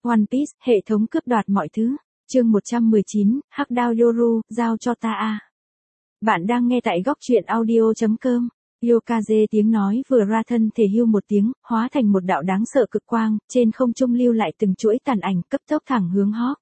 One Piece, hệ thống cướp đoạt mọi thứ. Chương 119, Hắc Đao Yoru, giao cho ta a. Bạn đang nghe tại góc truyện audio.com. Yokaze tiếng nói vừa ra thân thể hưu một tiếng, hóa thành một đạo đáng sợ cực quang, trên không trung lưu lại từng chuỗi tàn ảnh cấp tốc thẳng hướng Hawk.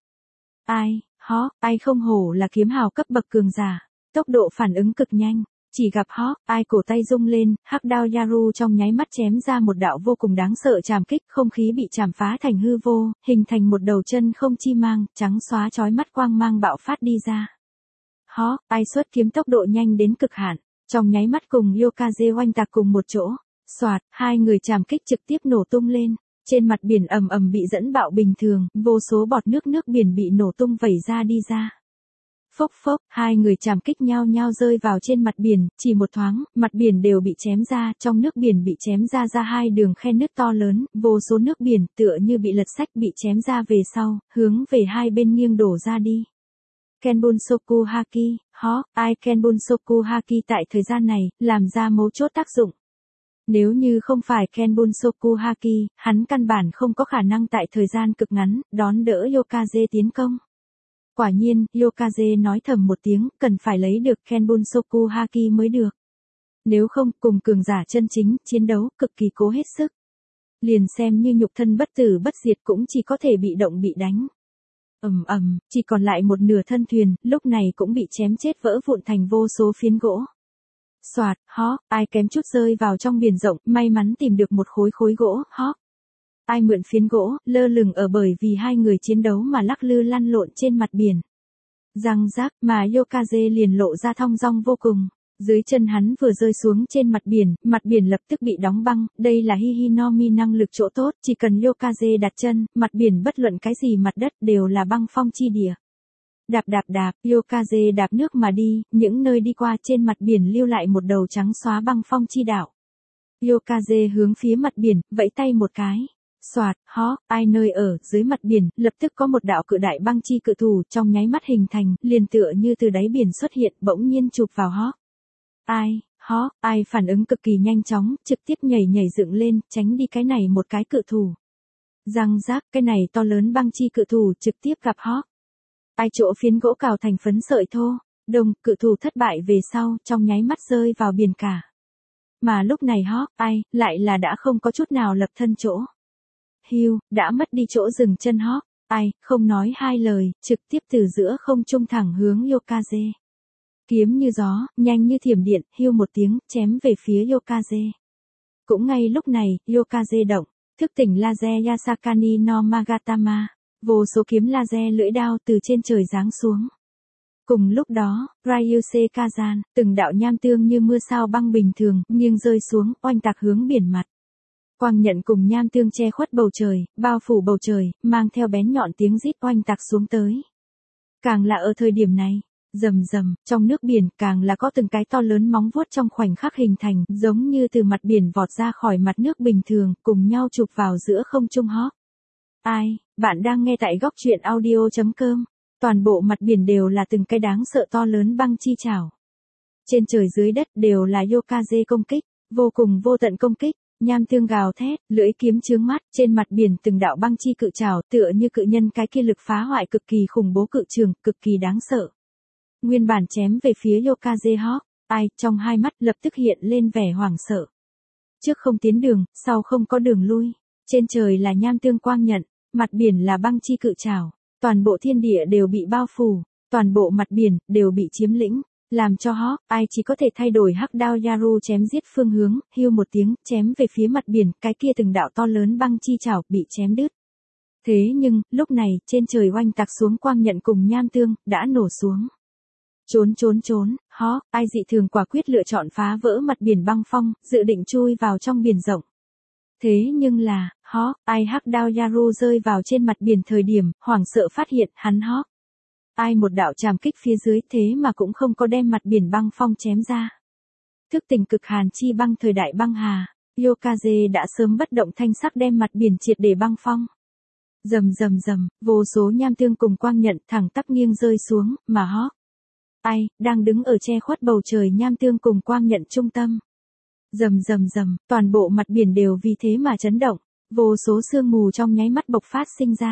Ai không hổ là kiếm hào cấp bậc cường giả, tốc độ phản ứng cực nhanh. Chỉ gặp Hawk, ai cổ tay rung lên, hắc đao Yaru trong nháy mắt chém ra một đạo vô cùng đáng sợ chàm kích, không khí bị chàm phá thành hư vô, hình thành một đầu chân không chi mang, trắng xóa chói mắt quang mang bạo phát đi ra. Hawk, ai xuất kiếm tốc độ nhanh đến cực hạn, trong nháy mắt cùng Yokaze oanh tạc cùng một chỗ. Soạt, hai người chàm kích trực tiếp nổ tung lên, trên mặt biển ầm ầm bị dẫn bạo bình thường, vô số bọt nước biển bị nổ tung vẩy ra đi ra. Phốc phốc, hai người chạm kích nhau rơi vào trên mặt biển, chỉ một thoáng, mặt biển đều bị chém ra, trong nước biển bị chém ra hai đường khe nứt to lớn, vô số nước biển tựa như bị lật sách bị chém ra về sau, hướng về hai bên nghiêng đổ ra đi. Kenbunsoku Haki, Kenbunsoku Haki tại thời gian này, làm ra mấu chốt tác dụng. Nếu như không phải Kenbunsoku Haki, hắn căn bản không có khả năng tại thời gian cực ngắn, đón đỡ Yokaze tiến công. Quả nhiên, Yokaze nói thầm một tiếng, cần phải lấy được Kenbunsoku Haki mới được. Nếu không, cùng cường giả chân chính, chiến đấu, cực kỳ cố hết sức. Liền xem như nhục thân bất tử bất diệt cũng chỉ có thể bị động bị đánh. Chỉ còn lại một nửa thân thuyền, lúc này cũng bị chém chết vỡ vụn thành vô số phiến gỗ. Soạt, ai kém chút rơi vào trong biển rộng, may mắn tìm được một khối gỗ, ai mượn phiến gỗ, lơ lửng ở bởi vì hai người chiến đấu mà lắc lư lăn lộn trên mặt biển. Răng rác mà Yokaze liền lộ ra thong dong vô cùng. Dưới chân hắn vừa rơi xuống trên mặt biển lập tức bị đóng băng, đây là Hihinomi năng lực chỗ tốt, chỉ cần Yokaze đặt chân, mặt biển bất luận cái gì mặt đất đều là băng phong chi địa. Đạp, Yokaze đạp nước mà đi, những nơi đi qua trên mặt biển lưu lại một đầu trắng xóa băng phong chi đảo. Yokaze hướng phía mặt biển, vẫy tay một cái. Soạt, ai nơi ở dưới mặt biển, lập tức có một đạo cự đại băng chi cự thủ trong nháy mắt hình thành, liền tựa như từ đáy biển xuất hiện, bỗng nhiên chụp vào ai phản ứng cực kỳ nhanh chóng, trực tiếp nhảy dựng lên, tránh đi cái này một cái cự thủ. Răng rác, cái này to lớn băng chi cự thủ trực tiếp gặp ai chỗ phiến gỗ cào thành phấn sợi thô, cự thủ thất bại về sau, trong nháy mắt rơi vào biển cả. Mà lúc này ai lại là đã không có chút nào lập thân chỗ. Đã mất đi chỗ dừng chân ai, không nói hai lời, trực tiếp từ giữa không trung thẳng hướng Yokaze. Kiếm như gió, nhanh như thiểm điện, một tiếng, chém về phía Yokaze. Cũng ngay lúc này, Yokaze động, thức tỉnh laser Yasakani no Magatama, vô số kiếm laser lưỡi đao từ trên trời giáng xuống. Cùng lúc đó, Ryuse Kazan, từng đạo nham tương như mưa sao băng bình thường, nghiêng rơi xuống, oanh tạc hướng biển mặt. Quang nhận cùng nham tương che khuất bầu trời, bao phủ bầu trời, mang theo bén nhọn tiếng rít oanh tạc xuống tới. Càng là ở thời điểm này, rầm, trong nước biển càng là có từng cái to lớn móng vuốt trong khoảnh khắc hình thành, giống như từ mặt biển vọt ra khỏi mặt nước bình thường, cùng nhau chụp vào giữa không trung Bạn đang nghe tại góc truyện audio.com. Toàn bộ mặt biển đều là từng cái đáng sợ to lớn băng chi chảo. Trên trời dưới đất đều là Yokaze công kích, vô cùng vô tận công kích. Nham tương gào thét, lưỡi kiếm chướng mắt, trên mặt biển từng đạo băng chi cự trảo tựa như cự nhân cái kia lực phá hoại cực kỳ khủng bố cự trường, cực kỳ đáng sợ. Nguyên bản chém về phía Yokaze ai trong hai mắt lập tức hiện lên vẻ hoảng sợ. Trước không tiến đường, sau không có đường lui, trên trời là nham tương quang nhận, mặt biển là băng chi cự trảo, toàn bộ thiên địa đều bị bao phủ, toàn bộ mặt biển đều bị chiếm lĩnh. Làm cho ai chỉ có thể thay đổi hắc đao Yaru chém giết phương hướng, một tiếng, chém về phía mặt biển, cái kia từng đạo to lớn băng chi chảo bị chém đứt. Thế nhưng, lúc này, trên trời oanh tạc xuống quang nhận cùng nham tương, đã nổ xuống. Trốn, ai dị thường quả quyết lựa chọn phá vỡ mặt biển băng phong, dự định chui vào trong biển rộng. Thế nhưng là, ai hắc đao Yaru rơi vào trên mặt biển thời điểm, hoảng sợ phát hiện hắn ai một đạo chàm kích phía dưới thế mà cũng không có đem mặt biển băng phong chém ra. Thức tỉnh cực hàn chi băng thời đại băng hà, Yokaze đã sớm bất động thanh sắc đem mặt biển triệt để băng phong. Rầm, vô số nham tương cùng quang nhận thẳng tắp nghiêng rơi xuống, mà ai đang đứng ở che khuất bầu trời nham tương cùng quang nhận trung tâm. Rầm, toàn bộ mặt biển đều vì thế mà chấn động, vô số sương mù trong nháy mắt bộc phát sinh ra.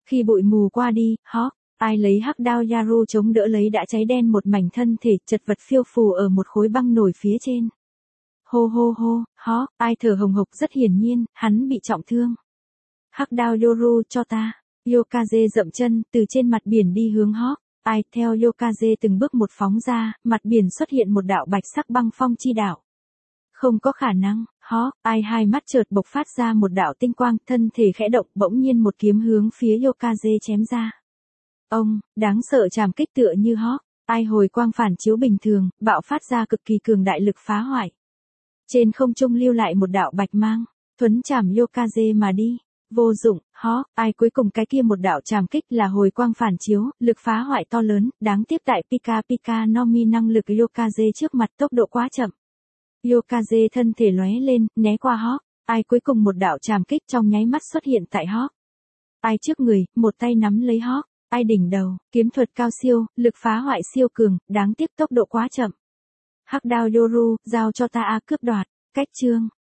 Khi bụi mù qua đi, ai lấy hắc đao Yaru chống đỡ lấy đã cháy đen một mảnh thân thể chật vật phiêu phù ở một khối băng nổi phía trên. Hô hô hô, ai thở hồng hộc rất hiển nhiên, hắn bị trọng thương. Hắc đao Yoru cho ta. Yokaze dậm chân, từ trên mặt biển đi hướng ai theo Yokaze từng bước một phóng ra, mặt biển xuất hiện một đạo bạch sắc băng phong chi đạo. Không có khả năng, ai hai mắt chợt bộc phát ra một đạo tinh quang, thân thể khẽ động, bỗng nhiên một kiếm hướng phía Yokaze chém ra. Ông, đáng sợ trảm kích tựa như ai hồi quang phản chiếu bình thường, bạo phát ra cực kỳ cường đại lực phá hoại. Trên không trung lưu lại một đạo bạch mang, thuấn chảm Yokaze mà đi. Vô dụng, ai cuối cùng cái kia một đạo trảm kích là hồi quang phản chiếu, lực phá hoại to lớn, đáng tiếc tại Pika no Mi năng lực Yokaze trước mặt tốc độ quá chậm. Yokaze thân thể lóe lên, né qua ai cuối cùng một đạo trảm kích trong nháy mắt xuất hiện tại ai trước người, một tay nắm lấy ai đỉnh đầu, kiếm thuật cao siêu, lực phá hoại siêu cường, đáng tiếc tốc độ quá chậm. Hắc đao Yoru, giao cho ta cướp đoạt, cách chương.